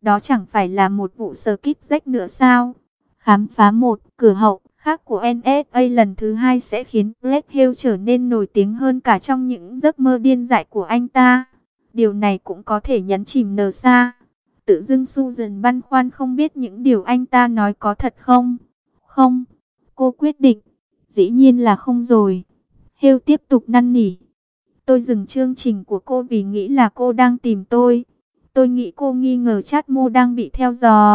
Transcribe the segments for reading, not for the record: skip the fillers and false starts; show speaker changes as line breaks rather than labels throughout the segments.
Đó chẳng phải là một vụ sờ kíp rách nữa sao? Khám phá một cửa hậu khác của NSA lần thứ hai sẽ khiến Black Hill trở nên nổi tiếng hơn cả trong những giấc mơ điên dại của anh ta. Điều này cũng có thể nhấn chìm NASA. Tự dưng Susan băn khoăn không biết những điều anh ta nói có thật không. Không, cô quyết định. Dĩ nhiên là không rồi. Hill tiếp tục năn nỉ. Tôi dừng chương trình của cô vì nghĩ là cô đang tìm tôi. Tôi nghĩ cô nghi ngờ Chadmo đang bị theo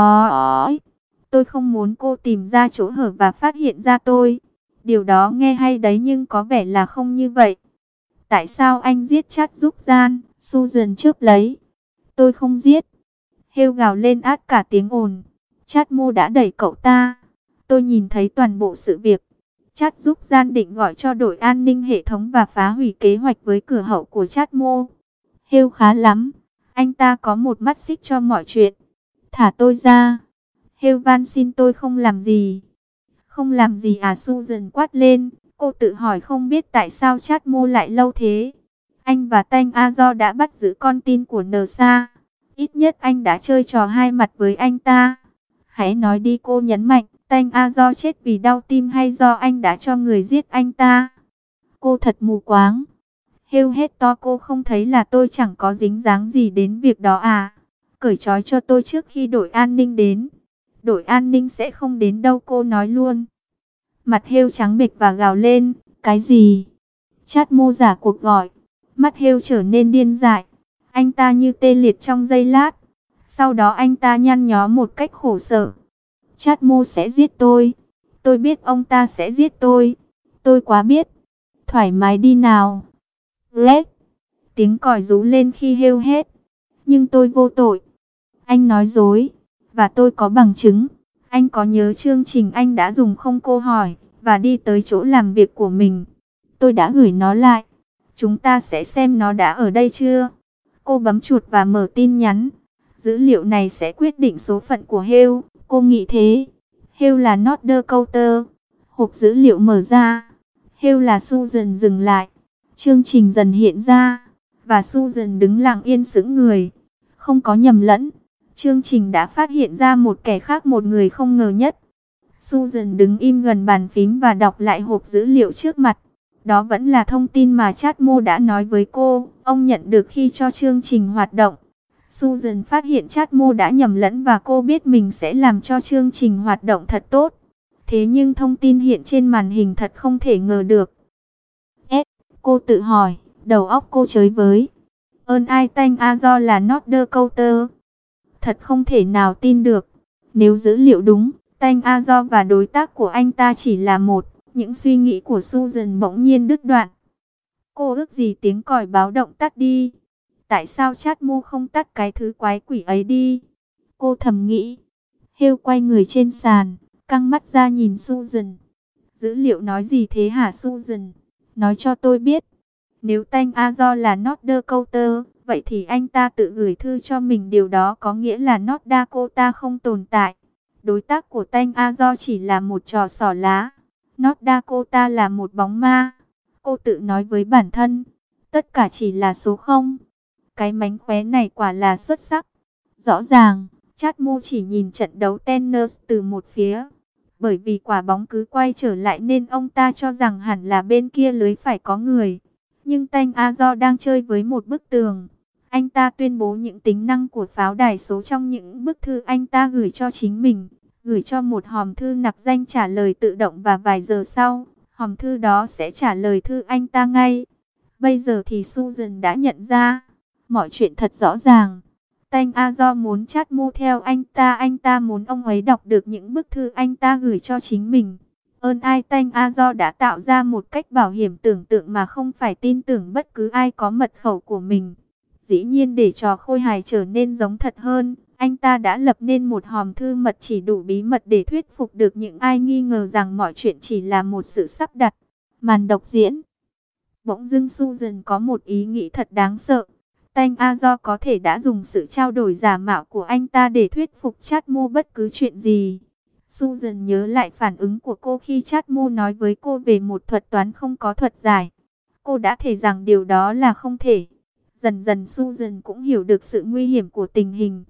dõi. Tôi không muốn cô tìm ra chỗ hở và phát hiện ra tôi. Điều đó nghe hay đấy nhưng có vẻ là không như vậy. Tại sao anh giết Chad giúp gian? Susan chớp lấy. Tôi không giết. Hill gào lên át cả tiếng ồn. Chadmo đã đẩy cậu ta. Tôi nhìn thấy toàn bộ sự việc. Chad giúp gian định gọi cho đội an ninh hệ thống và phá hủy kế hoạch với cửa hậu của Chadmo. Hill khá lắm. Anh ta có một mắt xích cho mọi chuyện. Thả tôi ra. Hill van xin tôi không làm gì. Không làm gì à? Susan quát lên. Cô tự hỏi không biết tại sao Chadmo lại lâu thế. Anh và Tanh Azor đã bắt giữ con tin của NASA. Ít nhất anh đã chơi trò hai mặt với anh ta. Hãy nói đi, cô nhấn mạnh. Tanh Azor chết vì đau tim hay do anh đã cho người giết anh ta? Cô thật mù quáng. Hill hét to, cô không thấy là tôi chẳng có dính dáng gì đến việc đó à? Cởi trói cho tôi trước khi đội an ninh đến. Đội an ninh sẽ không đến đâu, cô nói luôn. Mặt Hill trắng bệch và gào lên. Cái gì? Chadmo giả cuộc gọi. Mắt Hill trở nên điên dại. Anh ta như tê liệt trong giây lát. Sau đó anh ta nhăn nhó một cách khổ sở. Chadmo sẽ giết tôi. Tôi biết ông ta sẽ giết tôi. Tôi quá biết. Thoải mái đi nào. Red. Tiếng còi rú lên khi Hill hét. Nhưng tôi vô tội. Anh nói dối. Và tôi có bằng chứng. Anh có nhớ chương trình anh đã dùng không? Cô hỏi. Và đi tới chỗ làm việc của mình. Tôi đã gửi nó lại. Chúng ta sẽ xem nó đã ở đây chưa. Cô bấm chuột và mở tin nhắn. Dữ liệu này sẽ quyết định số phận của Hill. Cô nghĩ thế. Hill là not the counter. Hộp dữ liệu mở ra. Hill là Susan dừng lại. Chương trình dần hiện ra. Và Susan đứng lặng yên sững người. Không có nhầm lẫn. Chương trình đã phát hiện ra một kẻ khác, một người không ngờ nhất. Susan đứng im gần bàn phím và đọc lại hộp dữ liệu trước mặt. Đó vẫn là thông tin mà Chadmo đã nói với cô. Ông nhận được khi cho chương trình hoạt động. Susan phát hiện Chadmo đã nhầm lẫn và cô biết mình sẽ làm cho chương trình hoạt động thật tốt. Thế nhưng thông tin hiện trên màn hình thật không thể ngờ được. Cô tự hỏi, đầu óc cô chới với. Ơn ai Tanh Azor là not the counter. Thật không thể nào tin được. Nếu dữ liệu đúng, Tanh Azor và đối tác của anh ta chỉ là một. Những suy nghĩ của Susan bỗng nhiên đứt đoạn. Cô ước gì tiếng còi báo động tắt đi. Tại sao Chadmo không tắt cái thứ quái quỷ ấy đi? Cô thầm nghĩ. Hill quay người trên sàn, căng mắt ra nhìn Susan. Dữ liệu nói gì thế hả Susan? Nói cho tôi biết. Nếu Tanh Azor là not the counter, vậy thì anh ta tự gửi thư cho mình. Điều đó có nghĩa là North Dakota không tồn tại. Đối tác của Tanh Azor chỉ là một trò xỏ lá. North Dakota là một bóng ma. Cô tự nói với bản thân. Tất cả chỉ là số 0. Cái mánh khóe này quả là xuất sắc. Rõ ràng, Chadmo chỉ nhìn trận đấu tennis từ một phía. Bởi vì quả bóng cứ quay trở lại nên ông ta cho rằng hẳn là bên kia lưới phải có người. Nhưng Tanh Azor đang chơi với một bức tường. Anh ta tuyên bố những tính năng của pháo đài số trong những bức thư anh ta gửi cho chính mình. Gửi cho một hòm thư nặc danh trả lời tự động và vài giờ sau, hòm thư đó sẽ trả lời thư anh ta ngay. Bây giờ thì Susan đã nhận ra, mọi chuyện thật rõ ràng. Tanh Azor muốn Chadmo theo anh ta muốn ông ấy đọc được những bức thư anh ta gửi cho chính mình. Ơn ai Tanh Azor đã tạo ra một cách bảo hiểm tưởng tượng mà không phải tin tưởng bất cứ ai có mật khẩu của mình. Dĩ nhiên để trò khôi hài trở nên giống thật hơn, anh ta đã lập nên một hòm thư mật chỉ đủ bí mật để thuyết phục được những ai nghi ngờ rằng mọi chuyện chỉ là một sự sắp đặt. Màn độc diễn. Bỗng dưng Susan có một ý nghĩ thật đáng sợ. Tanh Azor có thể đã dùng sự trao đổi giả mạo của anh ta để thuyết phục Chadmo bất cứ chuyện gì. Susan nhớ lại phản ứng của cô khi Chadmo nói với cô về một thuật toán không có thuật giải. Cô đã thề rằng điều đó là không thể. Dần dần Susan cũng hiểu được sự nguy hiểm của tình hình.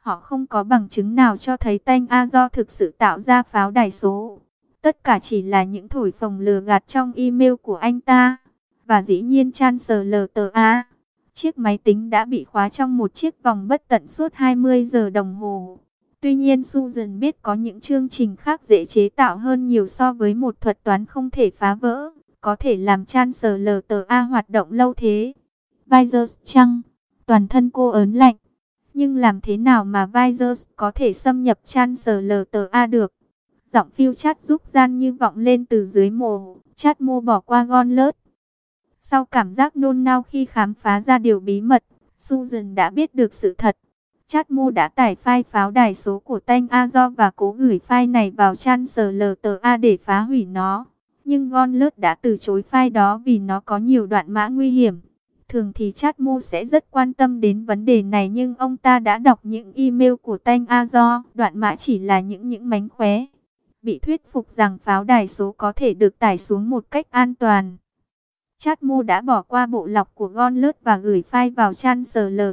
Họ không có bằng chứng nào cho thấy Tanh A Do thực sự tạo ra pháo đài số. Tất cả chỉ là những thổi phồng lừa gạt trong email của anh ta. Và dĩ nhiên Chancellor chiếc máy tính đã bị khóa trong một chiếc vòng bất tận suốt 20 giờ đồng hồ. Tuy nhiên Susan biết có những chương trình khác dễ chế tạo hơn nhiều so với một thuật toán không thể phá vỡ, có thể làm Chancellor hoạt động lâu thế. Visors chăng? Toàn thân cô ớn lạnh. Nhưng làm thế nào mà Visors có thể xâm nhập Chancellor được? Giọng phiêu chát giúp gian như vọng lên từ dưới mồ, chát mô bỏ qua Gauntlet. Sau cảm giác nôn nao khi khám phá ra điều bí mật, Susan đã biết được sự thật. Chát mô đã tải file pháo đài số của Tanh A Do và cố gửi file này vào Chancellor để phá hủy nó. Nhưng Gauntlet đã từ chối file đó vì nó có nhiều đoạn mã nguy hiểm. Thường thì Chát mô sẽ rất quan tâm đến vấn đề này, nhưng ông ta đã đọc những email của Tanh A Do. Đoạn mã chỉ là những mánh khóe. Bị thuyết phục rằng pháo đài số có thể được tải xuống một cách an toàn. Chát mô đã bỏ qua bộ lọc của Gauntlet và gửi file vào Chancellor.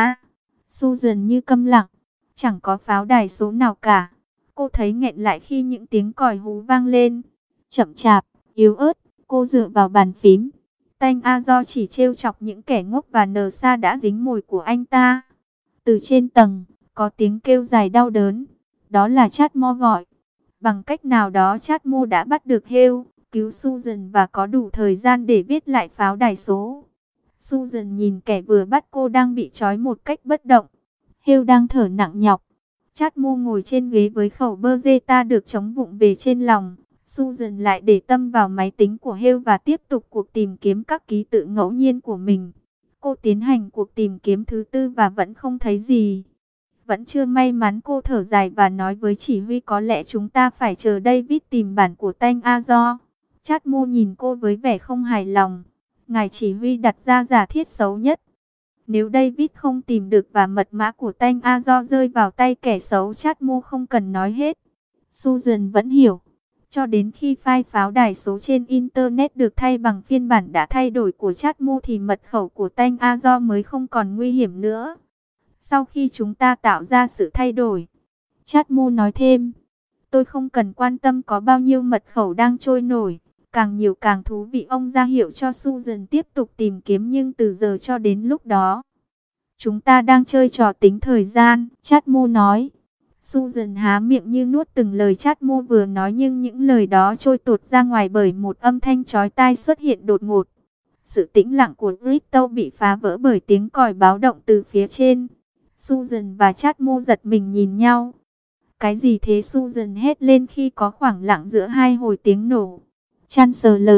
Susan như câm lặng, chẳng có pháo đài số nào cả. Cô thấy nghẹn lại khi những tiếng còi hú vang lên. Chậm chạp, yếu ớt, cô dựa vào bàn phím. Tanh A Do chỉ trêu chọc những kẻ ngốc và nờ sa đã dính mồi của anh ta. Từ trên tầng, có tiếng kêu dài đau đớn. Đó là Chát mô gọi. Bằng cách nào đó Chát mô đã bắt được Hale, cứu Susan và có đủ thời gian để viết lại pháo đài số. Susan nhìn kẻ vừa bắt cô đang bị trói một cách bất động. Hale đang thở nặng nhọc. Chát mô ngồi trên ghế với khẩu Beretta được chống vụng về trên lòng. Susan lại để tâm vào máy tính của Hale và tiếp tục cuộc tìm kiếm các ký tự ngẫu nhiên của mình. Cô tiến hành cuộc tìm kiếm thứ tư và vẫn không thấy gì. Vẫn chưa may mắn, cô thở dài và nói với chỉ huy có lẽ chúng ta phải chờ David tìm bản của Tanh A Do. Chát mô nhìn cô với vẻ không hài lòng. Ngài chỉ huy đặt ra giả thiết xấu nhất. Nếu David không tìm được và mật mã của Tanh A Do rơi vào tay kẻ xấu, Chát mô không cần nói hết. Susan vẫn hiểu. Cho đến khi file pháo đài số trên Internet được thay bằng phiên bản đã thay đổi của Chát mô thì mật khẩu của Tanh A Do mới không còn nguy hiểm nữa. Sau khi chúng ta tạo ra sự thay đổi, Chát mô nói thêm, tôi không cần quan tâm có bao nhiêu mật khẩu đang trôi nổi. Càng nhiều càng thú vị. Ông ra hiệu cho Susan tiếp tục tìm kiếm, nhưng từ giờ cho đến lúc đó, chúng ta đang chơi trò tính thời gian, Chát mô nói. Susan há miệng như nuốt từng lời Chát mô vừa nói, nhưng những lời đó trôi tuột ra ngoài bởi một âm thanh chói tai xuất hiện đột ngột. Sự tĩnh lặng của Crypto bị phá vỡ bởi tiếng còi báo động từ phía trên. Susan và Chát mô giật mình nhìn nhau. Cái gì thế? Susan hét lên khi có khoảng lặng giữa hai hồi tiếng nổ. Chancellor.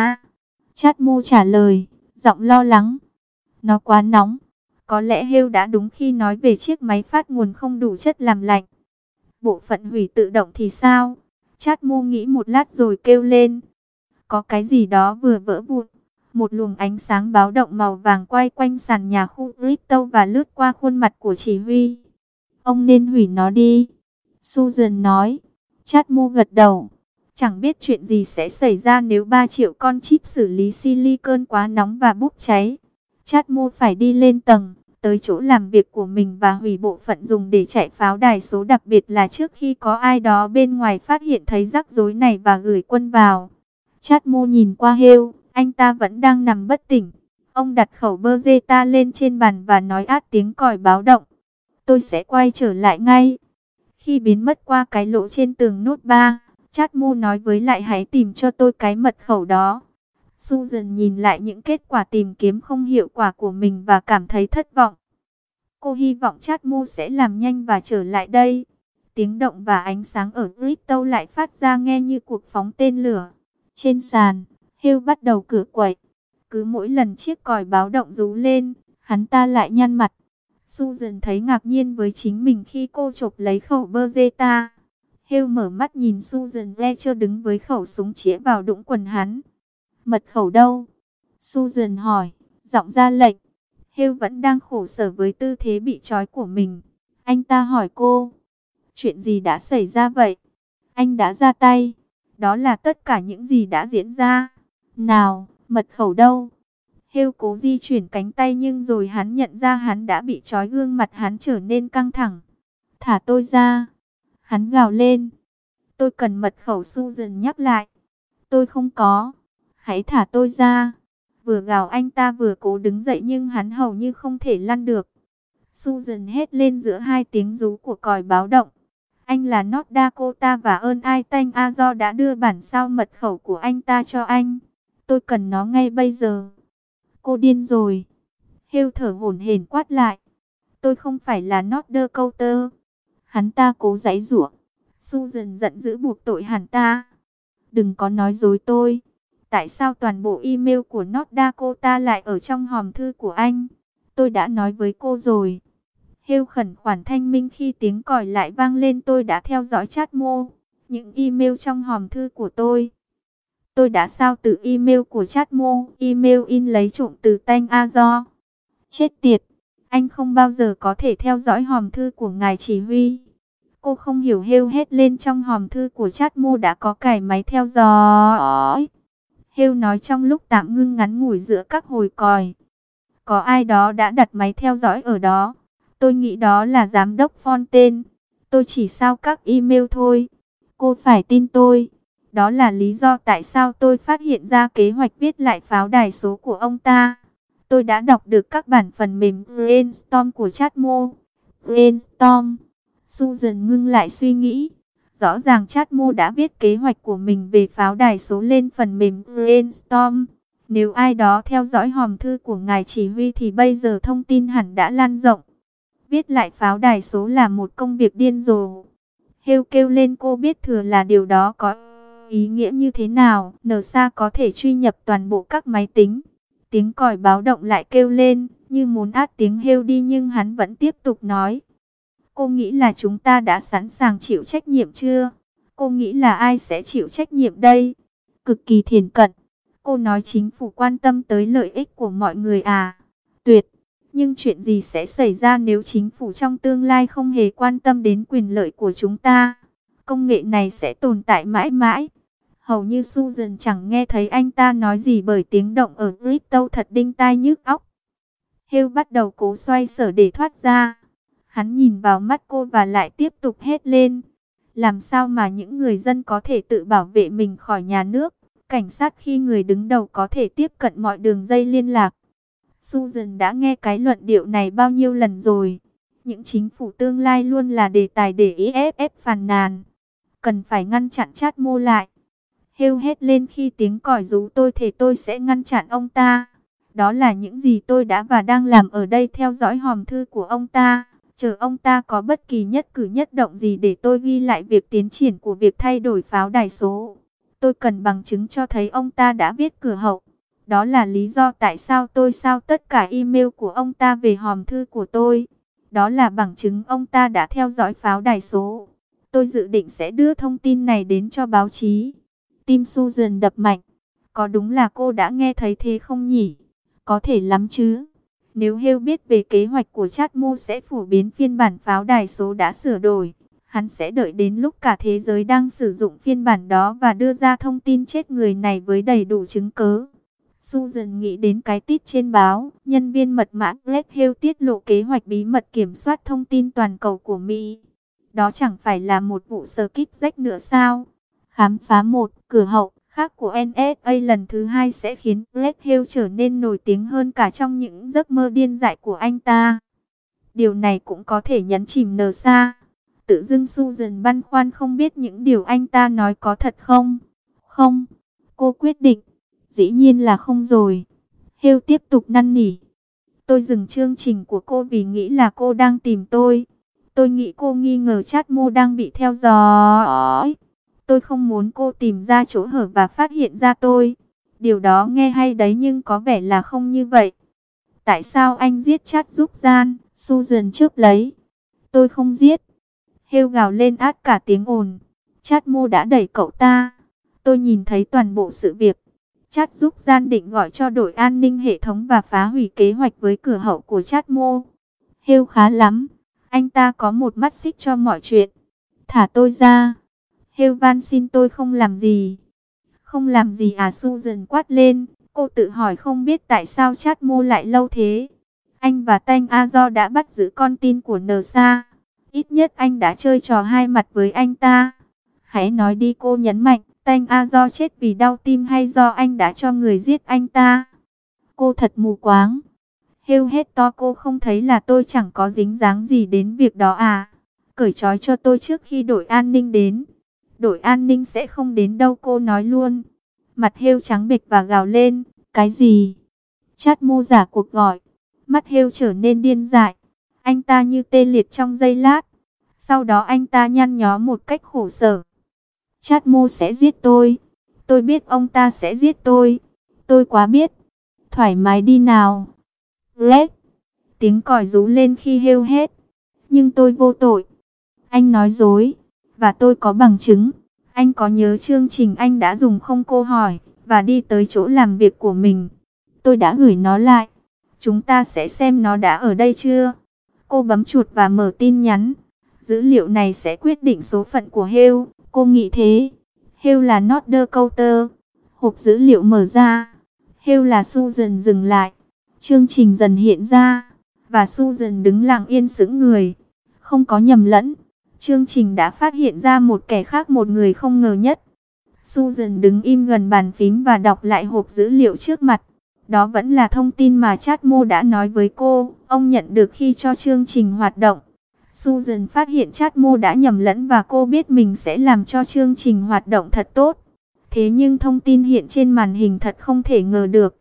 Chát mô trả lời, giọng lo lắng. Nó quá nóng. Có lẽ Hale đã đúng khi nói về chiếc máy phát nguồn không đủ chất làm lạnh. Bộ phận hủy tự động thì sao? Chát mô nghĩ một lát rồi kêu lên. Có cái gì đó vừa vỡ vụn. Một luồng ánh sáng báo động màu vàng quay quanh sàn nhà khu Crypto và lướt qua khuôn mặt của chỉ huy. Ông nên hủy nó đi, Susan nói. Chát mô gật đầu. Chẳng biết chuyện gì sẽ xảy ra nếu 3 triệu con chip xử lý silicon quá nóng và bốc cháy. Chát mô phải đi lên tầng, tới chỗ làm việc của mình và hủy bộ phận dùng để chạy pháo đài số, đặc biệt là trước khi có ai đó bên ngoài phát hiện thấy rắc rối này và gửi quân vào. Chát mô nhìn qua Hale, anh ta vẫn đang nằm bất tỉnh. Ông đặt khẩu Beretta lên trên bàn và nói át tiếng còi báo động. Tôi sẽ quay trở lại ngay. Khi biến mất qua cái lỗ trên tường nốt 3, Chát mô nói với lại hãy tìm cho tôi cái mật khẩu đó. Susan nhìn lại những kết quả tìm kiếm không hiệu quả của mình và cảm thấy thất vọng. Cô hy vọng Chát mô sẽ làm nhanh và trở lại đây. Tiếng động và ánh sáng ở Crypto lại phát ra nghe như cuộc phóng tên lửa. Trên sàn, Hale bắt đầu cựa quậy. Cứ mỗi lần chiếc còi báo động rú lên, hắn ta lại nhăn mặt. Susan thấy ngạc nhiên với chính mình khi cô chộp lấy khẩu Beretta. Hale mở mắt nhìn Susan Fletcher đứng với khẩu súng chĩa vào đũng quần hắn. Mật khẩu đâu? Susan hỏi, giọng ra lệnh. Hale vẫn đang khổ sở với tư thế bị trói của mình. Anh ta hỏi cô, chuyện gì đã xảy ra vậy? Anh đã ra tay. Đó là tất cả những gì đã diễn ra. Nào, mật khẩu đâu? Hale cố di chuyển cánh tay nhưng rồi hắn nhận ra hắn đã bị trói, gương mặt hắn trở nên căng thẳng. Thả tôi ra. Hắn gào lên. Tôi cần mật khẩu, Susan nhắc lại. Tôi không có. Hãy thả tôi ra. Vừa gào anh ta vừa cố đứng dậy nhưng hắn hầu như không thể lăn được. Susan hét lên giữa hai tiếng rú của còi báo động. Anh là North Dakota và ơn ai Tanh Azor đã đưa bản sao mật khẩu của anh ta cho anh. Tôi cần nó ngay bây giờ. Cô điên rồi. Hale thở hổn hển quát lại. Tôi không phải là North Dakota. Hắn ta cố giãy giụa. Susan giận dữ buộc tội hắn ta. Đừng có nói dối tôi. Tại sao toàn bộ email của North Dakota lại ở trong hòm thư của anh? Tôi đã nói với cô rồi. Hale khẩn khoản thanh minh khi tiếng còi lại vang lên. Tôi đã theo dõi chat mô. Những email trong hòm thư của tôi. Tôi đã sao từ email của chat mô. Email in lấy trộm từ Tanh Azor. Chết tiệt. Anh không bao giờ có thể theo dõi hòm thư của ngài chỉ huy. Cô không hiểu, Hale hét lên, trong hòm thư của chat mô đã có cài máy theo dõi. Hale nói trong lúc tạm ngưng ngắn ngủi giữa các hồi còi. Có ai đó đã đặt máy theo dõi ở đó. Tôi nghĩ đó là giám đốc Fontaine. Tôi chỉ sao các email thôi. Cô phải tin tôi. Đó là lý do tại sao tôi phát hiện ra kế hoạch viết lại pháo đài số của ông ta. Tôi đã đọc được các bản phần mềm Brainstorm của chat mô. Brainstorm. Susan ngưng lại suy nghĩ. Rõ ràng chat mô đã viết kế hoạch của mình về pháo đài số lên phần mềm Brainstorm. Nếu ai đó theo dõi hòm thư của ngài chỉ huy thì bây giờ thông tin hẳn đã lan rộng. Viết lại pháo đài số là một công việc điên rồ. Hale kêu lên, cô biết thừa là điều đó có ý nghĩa như thế nào. NSA có thể truy nhập toàn bộ các máy tính. Tiếng còi báo động lại kêu lên, như muốn át tiếng Hale đi, nhưng hắn vẫn tiếp tục nói. Cô nghĩ là chúng ta đã sẵn sàng chịu trách nhiệm chưa? Cô nghĩ là ai sẽ chịu trách nhiệm đây? Cực kỳ thiển cận. Cô nói chính phủ quan tâm tới lợi ích của mọi người à? Tuyệt. Nhưng chuyện gì sẽ xảy ra nếu chính phủ trong tương lai không hề quan tâm đến quyền lợi của chúng ta? Công nghệ này sẽ tồn tại mãi mãi. Hầu như Susan chẳng nghe thấy anh ta nói gì bởi tiếng động ở crypto thật đinh tai nhức óc. Hale bắt đầu cố xoay sở để thoát ra. Hắn nhìn vào mắt cô và lại tiếp tục hét lên. Làm sao mà những người dân có thể tự bảo vệ mình khỏi nhà nước, cảnh sát, khi người đứng đầu có thể tiếp cận mọi đường dây liên lạc? Susan đã nghe cái luận điệu này bao nhiêu lần rồi. Những chính phủ tương lai luôn là đề tài để EFF phàn nàn. Cần phải ngăn chặn chat mô lại. Hale hét lên khi tiếng còi rú. Tôi thề tôi sẽ ngăn chặn ông ta. Đó là những gì tôi đã và đang làm ở đây, theo dõi hòm thư của ông ta. Chờ ông ta có bất kỳ nhất cử nhất động gì để tôi ghi lại việc tiến triển của việc thay đổi pháo đài số. Tôi cần bằng chứng cho thấy ông ta đã viết cửa hậu. Đó là lý do tại sao tôi sao tất cả email của ông ta về hòm thư của tôi. Đó là bằng chứng ông ta đã theo dõi pháo đài số. Tôi dự định sẽ đưa thông tin này đến cho báo chí. Tim Susan đập mạnh. Có đúng là cô đã nghe thấy thế không nhỉ? Có thể lắm chứ. Nếu Hale biết về kế hoạch của chat mô sẽ phổ biến phiên bản pháo đài số đã sửa đổi, hắn sẽ đợi đến lúc cả thế giới đang sử dụng phiên bản đó và đưa ra thông tin chết người này với đầy đủ chứng cứ. Susan nghĩ đến cái tít trên báo, nhân viên mật mã Greg Hale tiết lộ kế hoạch bí mật kiểm soát thông tin toàn cầu của Mỹ. Đó chẳng phải là một vụ skip rách nữa sao? Khám phá một cửa hậu khác của NSA lần thứ hai sẽ khiến Greg Hale trở nên nổi tiếng hơn cả trong những giấc mơ điên dại của anh ta. Điều này cũng có thể nhấn chìm NSA. Tự dưng Susan băn khoăn không biết những điều anh ta nói có thật không? Không, cô quyết định. Dĩ nhiên là không rồi. Hale tiếp tục năn nỉ. Tôi dừng chương trình của cô vì nghĩ là cô đang tìm tôi. Tôi nghĩ cô nghi ngờ chat mô đang bị theo dõi. Tôi không muốn cô tìm ra chỗ hở và phát hiện ra tôi. Điều đó nghe hay đấy nhưng có vẻ là không như vậy. Tại sao anh giết chat giúp gian? Susan chớp lấy. Tôi không giết. Hale gào lên át cả tiếng ồn. Chat mô đã đẩy cậu ta. Tôi nhìn thấy toàn bộ sự việc. Chat giúp gian định gọi cho đội an ninh hệ thống và phá hủy kế hoạch với cửa hậu của chat mô. Hale khá lắm. Anh ta có một mắt xích cho mọi chuyện. Thả tôi ra. Hale van xin tôi không làm gì. Không làm gì à? Susan quát lên. Cô tự hỏi không biết tại sao chat mô lại lâu thế. Anh và Tanh Azor đã bắt giữ con tin của NSA. Ít nhất anh đã chơi trò hai mặt với anh ta. Hãy nói đi, cô nhấn mạnh. Tanh A do chết vì đau tim hay do anh đã cho người giết anh ta? Cô thật mù quáng. Hêu hết to, cô không thấy là tôi chẳng có dính dáng gì đến việc đó à? Cởi trói cho tôi trước khi đội an ninh đến. Đội an ninh sẽ không đến đâu, cô nói luôn. Mặt Hêu trắng bệch và gào lên. Cái gì? Chát mô giả cuộc gọi. Mắt Hêu trở nên điên dại. Anh ta như tê liệt trong giây lát. Sau đó anh ta nhăn nhó một cách khổ sở. Chát mô sẽ giết tôi. Tôi biết ông ta sẽ giết tôi. Tôi quá biết. Thoải mái đi nào. Lết. Tiếng còi rú lên khi Hêu hét. Nhưng tôi vô tội. Anh nói dối. Và tôi có bằng chứng. Anh có nhớ chương trình anh đã dùng không, cô hỏi. Và đi tới chỗ làm việc của mình. Tôi đã gửi nó lại. Chúng ta sẽ xem nó đã ở đây chưa. Cô bấm chuột và mở tin nhắn. Dữ liệu này sẽ quyết định số phận của Hêu. Cô nghĩ thế. Hêu là not the counter. Hộp dữ liệu mở ra. Hêu là Susan dừng lại. Chương trình dần hiện ra. Và Susan đứng lặng yên sững người. Không có nhầm lẫn. Chương trình đã phát hiện ra một kẻ khác, một người không ngờ nhất. Susan đứng im gần bàn phím và đọc lại hộp dữ liệu trước mặt. Đó vẫn là thông tin mà Chát Mô đã nói với cô. Ông nhận được khi cho chương trình hoạt động. Susan phát hiện Chát Mô đã nhầm lẫn và cô biết mình sẽ làm cho chương trình hoạt động thật tốt. Thế nhưng thông tin hiện trên màn hình thật không thể ngờ được.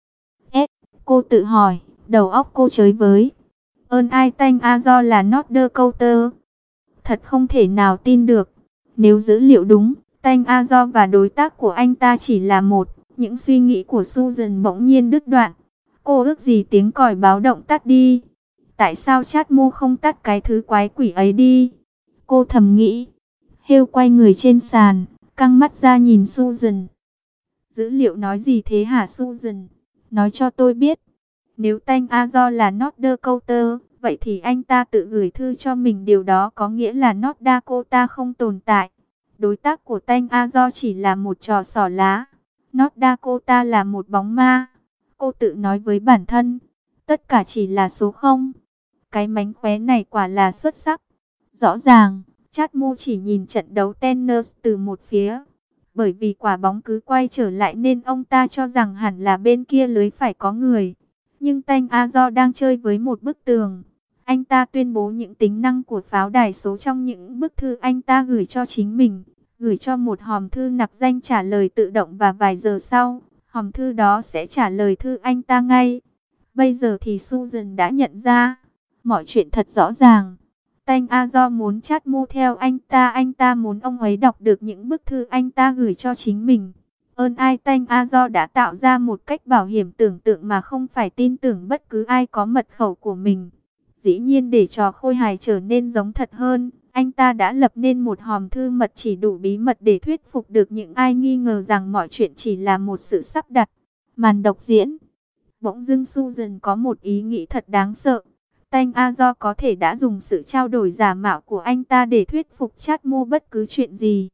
Cô tự hỏi, đầu óc cô chới với. Ơn ai Tanh A do là not the counter. Thật không thể nào tin được. Nếu dữ liệu đúng, Tanh A do và đối tác của anh ta chỉ là một. Những suy nghĩ của Susan bỗng nhiên đứt đoạn. Cô ước gì tiếng còi báo động tắt đi. Tại sao Chát Mô không tắt cái thứ quái quỷ ấy đi? Cô thầm nghĩ. Hêu quay người trên sàn, căng mắt ra nhìn Susan. Dữ liệu nói gì thế hả Susan? Nói cho tôi biết. Nếu Tanh A do là not the counter, vậy thì anh ta tự gửi thư cho mình. Điều đó có nghĩa là North Dakota không tồn tại. Đối tác của Tanh A do chỉ là một trò xỏ lá. North Dakota là một bóng ma. Cô tự nói với bản thân. Tất cả chỉ là số 0. Cái mánh khóe này quả là xuất sắc. Rõ ràng, Chát Mô chỉ nhìn trận đấu tennis từ một phía. Bởi vì quả bóng cứ quay trở lại nên ông ta cho rằng hẳn là bên kia lưới phải có người. Nhưng Tanh A do đang chơi với một bức tường. Anh ta tuyên bố những tính năng của pháo đài số trong những bức thư anh ta gửi cho chính mình. Gửi cho một hòm thư nặc danh trả lời tự động và vài giờ sau, hòm thư đó sẽ trả lời thư anh ta ngay. Bây giờ thì Susan đã nhận ra. Mọi chuyện thật rõ ràng. Tanh A do muốn Chát Mô theo anh ta muốn ông ấy đọc được những bức thư anh ta gửi cho chính mình. Ơn ai Tanh A do đã tạo ra một cách bảo hiểm tưởng tượng mà không phải tin tưởng bất cứ ai có mật khẩu của mình. Dĩ nhiên để trò khôi hài trở nên giống thật hơn, anh ta đã lập nên một hòm thư mật chỉ đủ bí mật để thuyết phục được những ai nghi ngờ rằng mọi chuyện chỉ là một sự sắp đặt. Màn độc diễn. Bỗng dưng Susan có một ý nghĩ thật đáng sợ. Tanh A do có thể đã dùng sự trao đổi giả mạo của anh ta để thuyết phục Chát Mô bất cứ chuyện gì.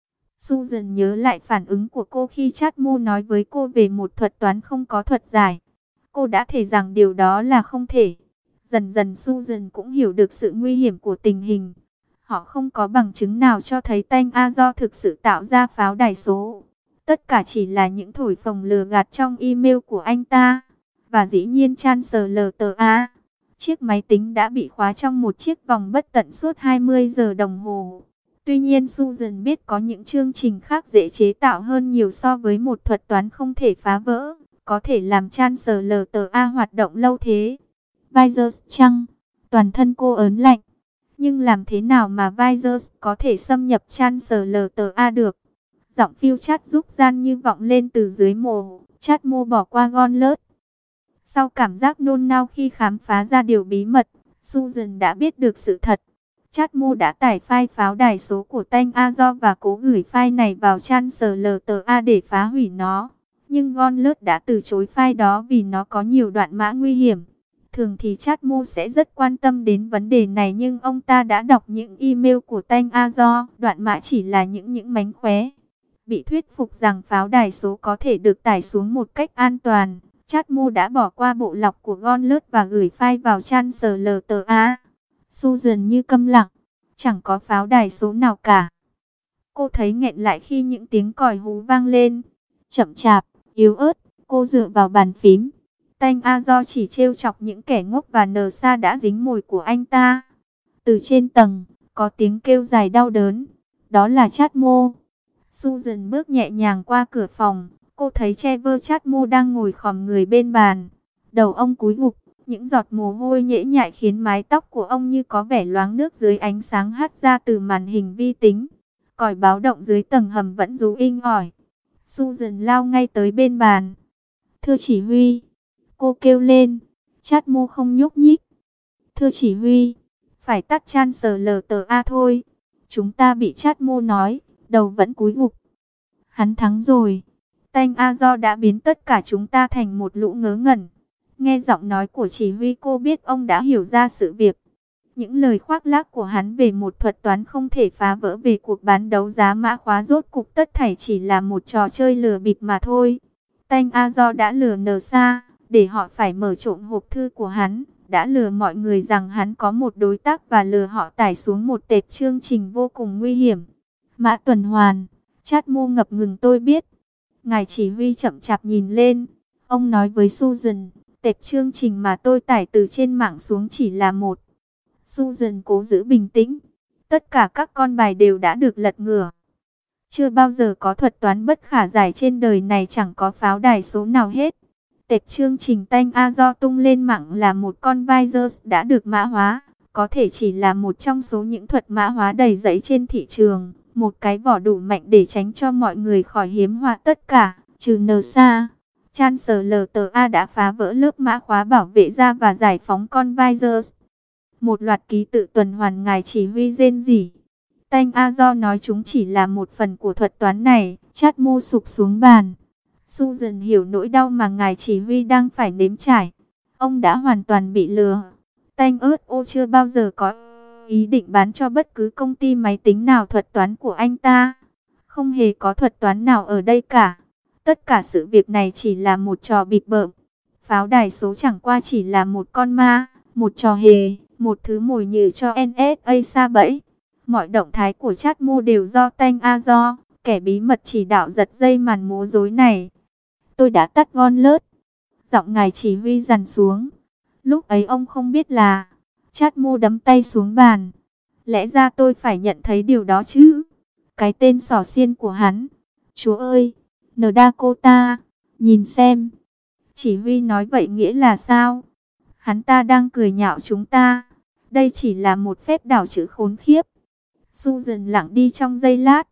Susan nhớ lại phản ứng của cô khi Chát Mô nói với cô về một thuật toán không có thuật giải. Cô đã thề rằng điều đó là không thể. Dần dần Susan cũng hiểu được sự nguy hiểm của tình hình. Họ không có bằng chứng nào cho thấy Tanh A do thực sự tạo ra pháo đài số. Tất cả chỉ là những thổi phồng lừa gạt trong email của anh ta. Và dĩ nhiên Chancellor chiếc máy tính đã bị khóa trong một chiếc vòng bất tận suốt 20 giờ đồng hồ. Tuy nhiên Susan biết có những chương trình khác dễ chế tạo hơn nhiều so với một thuật toán không thể phá vỡ, có thể làm Chancellor hoạt động lâu thế. Virus chăng? Toàn thân cô ớn lạnh. Nhưng làm thế nào mà virus có thể xâm nhập Chancellor được? Giọng phiêu Chát giúp gian như vọng lên từ dưới mồ. Chát Mô bỏ qua Gauntlet. Sau cảm giác nôn nao khi khám phá ra điều bí mật, Susan đã biết được sự thật. Chát Mô đã tải file pháo đài số của Tanh A do và cố gửi file này vào Chancellor để phá hủy nó. Nhưng Gauntlet đã từ chối file đó vì nó có nhiều đoạn mã nguy hiểm. Thường thì Chát Mô sẽ rất quan tâm đến vấn đề này, nhưng ông ta đã đọc những email của Tanh A do. Đoạn mã chỉ là những mánh khóe. Bị thuyết phục rằng pháo đài số có thể được tải xuống một cách an toàn, Chát Mô đã bỏ qua bộ lọc của Gauntlet và gửi file vào Chancellor. Susan như câm lặng, chẳng có pháo đài số nào cả. Cô thấy nghẹn lại khi những tiếng còi hú vang lên. Chậm chạp, yếu ớt, cô dựa vào bàn phím. Tanh A Do chỉ trêu chọc những kẻ ngốc và nờ sa đã dính mồi của anh ta. Từ trên tầng, có tiếng kêu dài đau đớn. Đó là Chadmo. Susan bước nhẹ nhàng qua cửa phòng. Cô thấy Trevor Chadmo đang ngồi khom người bên bàn. Đầu ông cúi gục, những giọt mồ hôi nhễ nhại khiến mái tóc của ông như có vẻ loáng nước dưới ánh sáng hắt ra từ màn hình vi tính. Còi báo động dưới tầng hầm vẫn rú inh ỏi. Susan lao ngay tới bên bàn. Thưa chỉ huy, cô kêu lên. Chadmo không nhúc nhích. Thưa chỉ huy, phải tắt Chancellor thôi. Chúng ta bị Chadmo nói, đầu vẫn cúi gục. Hắn thắng rồi. Tanh A Do đã biến tất cả chúng ta thành một lũ ngớ ngẩn. Nghe giọng nói của chỉ huy cô biết ông đã hiểu ra sự việc. Những lời khoác lác của hắn về một thuật toán không thể phá vỡ về cuộc bán đấu giá mã khóa rốt cục tất thảy chỉ là một trò chơi lừa bịp mà thôi. Tanh A Do đã lừa nờ sa, để họ phải mở trộm hộp thư của hắn, đã lừa mọi người rằng hắn có một đối tác và lừa họ tải xuống một tệp chương trình vô cùng nguy hiểm. Mã tuần hoàn, Chadmo ngập ngừng tôi biết. Ngài chỉ huy chậm chạp nhìn lên, ông nói với Susan, tệp chương trình mà tôi tải từ trên mạng xuống chỉ là một. Susan cố giữ bình tĩnh. Tất cả các con bài đều đã được lật ngửa. Chưa bao giờ có thuật toán bất khả giải trên đời này, chẳng có pháo đài số nào hết. Tệp chương trình Tanh A Do tung lên mạng là một con virus đã được mã hóa. Có thể chỉ là một trong số những thuật mã hóa đầy rẫy trên thị trường. Một cái vỏ đủ mạnh để tránh cho mọi người khỏi hiếm họa tất cả, trừ NSA. Chancellor đã phá vỡ lớp mã khóa bảo vệ ra và giải phóng con virus. Một loạt ký tự tuần hoàn, ngài chỉ huy rên rỉ. Tanh A Do nói chúng chỉ là một phần của thuật toán này. Chadmo sụp xuống bàn. Susan hiểu nỗi đau mà ngài chỉ huy đang phải nếm trải. Ông đã hoàn toàn bị lừa. Tanh chưa bao giờ có ý định bán cho bất cứ công ty máy tính nào thuật toán của anh ta. Không hề có thuật toán nào ở đây cả. Tất cả sự việc này chỉ là một trò bịp bợm. Pháo đài số chẳng qua chỉ là một con ma, một trò hề, một thứ mồi nhử cho NSA sa bẫy. Mọi động thái của Chadmo đều do Tanh A Do, kẻ bí mật chỉ đạo giật dây màn múa rối này. Tôi đã tắt Gauntlet. Giọng ngài chỉ huy dằn xuống. Lúc ấy ông không biết là... Chadmo đấm tay xuống bàn. Lẽ ra tôi phải nhận thấy điều đó chứ. Cái tên xỏ xiên của hắn. Chúa ơi, Dakota, nhìn xem. Chỉ huy nói vậy nghĩa là sao? Hắn ta đang cười nhạo chúng ta. Đây chỉ là một phép đảo chữ khốn khiếp. Susan lặng đi trong giây lát.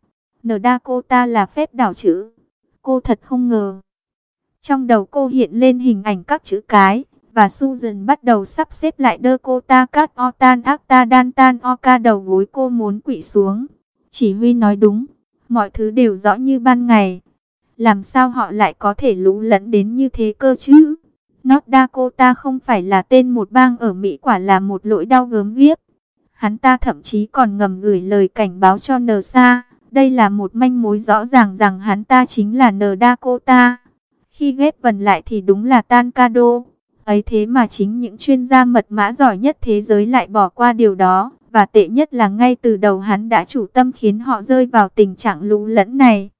Dakota là phép đảo chữ. Cô thật không ngờ. Trong đầu cô hiện lên hình ảnh các chữ cái. Và Susan bắt đầu sắp xếp lại Dakota Cat Otan Acta Dantan Oka. Đầu gối cô muốn quỵ xuống. Chỉ huy nói đúng. Mọi thứ đều rõ như ban ngày. Làm sao họ lại có thể lú lẫn đến như thế cơ chứ? North Dakota không phải là tên một bang ở Mỹ, quả là một lỗi đau gớm ghiếc. Hắn ta thậm chí còn ngầm gửi lời cảnh báo cho NSA. Đây là một manh mối rõ ràng rằng hắn ta chính là Dakota. Khi ghép vần lại thì đúng là Tancado. Ấy thế mà chính những chuyên gia mật mã giỏi nhất thế giới lại bỏ qua điều đó. Và tệ nhất là ngay từ đầu hắn đã chủ tâm khiến họ rơi vào tình trạng lú lẫn này.